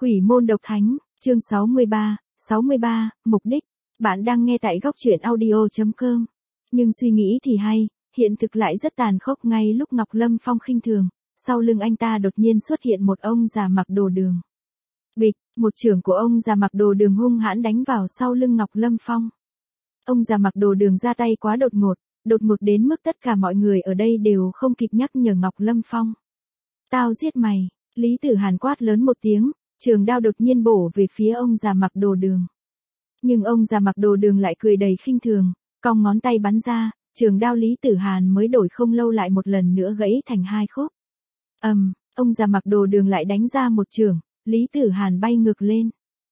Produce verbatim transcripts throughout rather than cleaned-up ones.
Quỷ môn độc thánh, chương sáu mươi ba, sáu mươi ba, mục đích. Bạn đang nghe tại góc truyện audio chấm com. Nhưng suy nghĩ thì hay, hiện thực lại rất tàn khốc. Ngay lúc Ngọc Lâm Phong khinh thường, sau lưng anh ta đột nhiên xuất hiện một ông già mặc đồ đường. Bịch, một chưởng của ông già mặc đồ đường hung hãn đánh vào sau lưng Ngọc Lâm Phong. Ông già mặc đồ đường ra tay quá đột ngột, đột ngột đến mức tất cả mọi người ở đây đều không kịp nhắc nhở Ngọc Lâm Phong. Tao giết mày, Lý Tử Hàn quát lớn một tiếng, trường đao đột nhiên bổ về phía ông già mặc đồ đường. Nhưng ông già mặc đồ đường lại cười đầy khinh thường, cong ngón tay bắn ra, trường đao Lý Tử Hàn mới đổi không lâu lại một lần nữa gãy thành hai khúc. Ầm, um, ông già mặc đồ đường lại đánh ra một chưởng, Lý Tử Hàn bay ngược lên.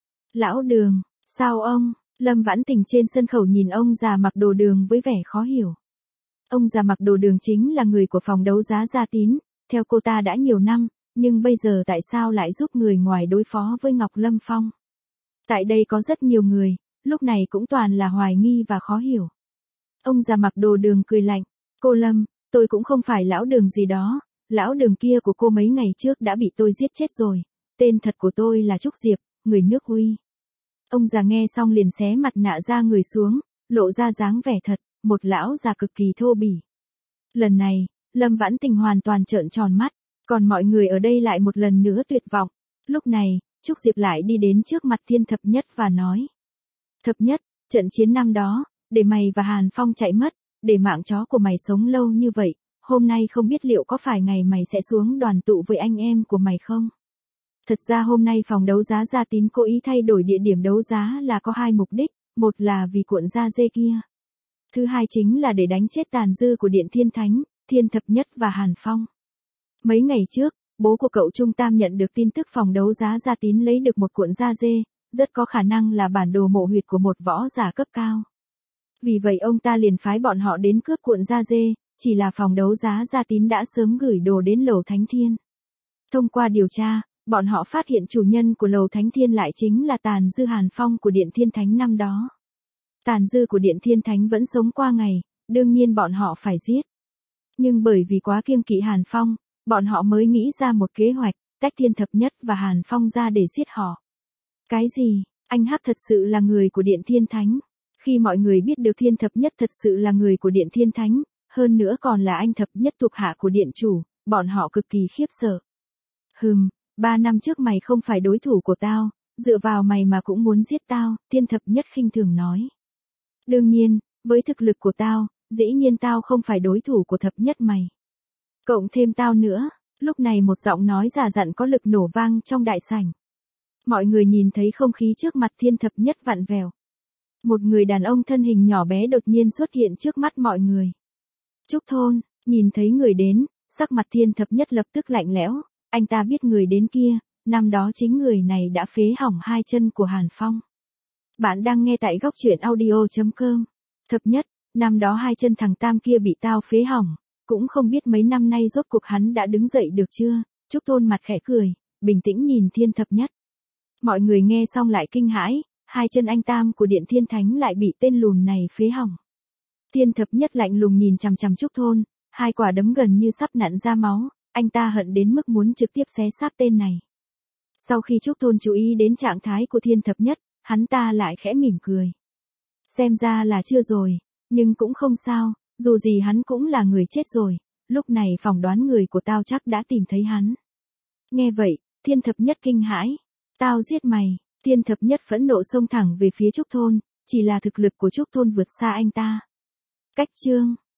Lão Đường, sao ông? Lâm Vãn Tình trên sân khấu nhìn ông già mặc đồ đường với vẻ khó hiểu. Ông già mặc đồ đường chính là người của phòng đấu giá Gia Tín, theo cô ta đã nhiều năm, nhưng bây giờ tại sao lại giúp người ngoài đối phó với Ngọc Lâm Phong? Tại đây có rất nhiều người, lúc này cũng toàn là hoài nghi và khó hiểu. Ông già mặc đồ đường cười lạnh, cô Lâm, tôi cũng không phải lão Đường gì đó, lão Đường kia của cô mấy ngày trước đã bị tôi giết chết rồi, tên thật của tôi là Trúc Diệp, người nước Huy. Ông già nghe xong liền xé mặt nạ ra người xuống, lộ ra dáng vẻ thật, một lão già cực kỳ thô bỉ. Lần này, Lâm Vãn Tình hoàn toàn trợn tròn mắt, còn mọi người ở đây lại một lần nữa tuyệt vọng. Lúc này, Trúc Diệp lại đi đến trước mặt Thiên Thập Nhất và nói. Thập Nhất, trận chiến năm đó, để mày và Hàn Phong chạy mất, để mạng chó của mày sống lâu như vậy, hôm nay không biết liệu có phải ngày mày sẽ xuống đoàn tụ với anh em của mày không? Thật ra hôm nay phòng đấu giá Gia Tín cố ý thay đổi địa điểm đấu giá là có hai mục đích, một là vì cuộn da dê kia. Thứ hai chính là để đánh chết tàn dư của Điện Thiên Thánh, Thiên Thập Nhất và Hàn Phong. Mấy ngày trước, bố của cậu Trung Tam nhận được tin tức phòng đấu giá Gia Tín lấy được một cuộn da dê, rất có khả năng là bản đồ mộ huyệt của một võ giả cấp cao. Vì vậy ông ta liền phái bọn họ đến cướp cuộn da dê, chỉ là phòng đấu giá Gia Tín đã sớm gửi đồ đến Lầu Thánh Thiên. Thông qua điều tra, bọn họ phát hiện chủ nhân của Lầu Thánh Thiên lại chính là tàn dư Hàn Phong của Điện Thiên Thánh năm đó. Tàn dư của Điện Thiên Thánh vẫn sống qua ngày, đương nhiên bọn họ phải giết. Nhưng bởi vì quá kiêng kỵ Hàn Phong, bọn họ mới nghĩ ra một kế hoạch, tách Thiên Thập Nhất và Hàn Phong ra để giết họ. Cái gì? Anh Hắc thật sự là người của Điện Thiên Thánh. Khi mọi người biết được Thiên Thập Nhất thật sự là người của Điện Thiên Thánh, hơn nữa còn là anh Thập Nhất thuộc hạ của Điện Chủ, bọn họ cực kỳ khiếp sợ. Hừm, ba năm trước mày không phải đối thủ của tao, dựa vào mày mà cũng muốn giết tao, Thiên Thập Nhất khinh thường nói. Đương nhiên, với thực lực của tao, dĩ nhiên tao không phải đối thủ của Thập Nhất mày. Cộng thêm tao nữa, lúc này một giọng nói giả dặn có lực nổ vang trong đại sảnh. Mọi người nhìn thấy không khí trước mặt Thiên Thập Nhất vặn vẹo. Một người đàn ông thân hình nhỏ bé đột nhiên xuất hiện trước mắt mọi người. Trúc Thôn, nhìn thấy người đến, sắc mặt Thiên Thập Nhất lập tức lạnh lẽo, anh ta biết người đến kia, năm đó chính người này đã phế hỏng hai chân của Hàn Phong. Bạn đang nghe tại góc truyện audio chấm com. Thập Nhất, năm đó hai chân thằng Tam kia bị tao phế hỏng, cũng không biết mấy năm nay rốt cuộc hắn đã đứng dậy được chưa? Trúc Thôn mặt khẽ cười, bình tĩnh nhìn Thiên Thập Nhất. Mọi người nghe xong lại kinh hãi, hai chân anh Tam của Điện Thiên Thánh lại bị tên lùn này phế hỏng. Thiên Thập Nhất lạnh lùng nhìn chằm chằm Trúc Thôn, hai quả đấm gần như sắp nặn ra máu, anh ta hận đến mức muốn trực tiếp xé xác tên này. Sau khi Trúc Thôn chú ý đến trạng thái của Thiên Thập Nhất, hắn ta lại khẽ mỉm cười. Xem ra là chưa rồi, nhưng cũng không sao, dù gì hắn cũng là người chết rồi, lúc này phỏng đoán người của tao chắc đã tìm thấy hắn. Nghe vậy, Thiên Thập Nhất kinh hãi, tao giết mày, Thiên Thập Nhất phẫn nộ xông thẳng về phía Trúc Thôn, chỉ là thực lực của Trúc Thôn vượt xa anh ta. Cách chương,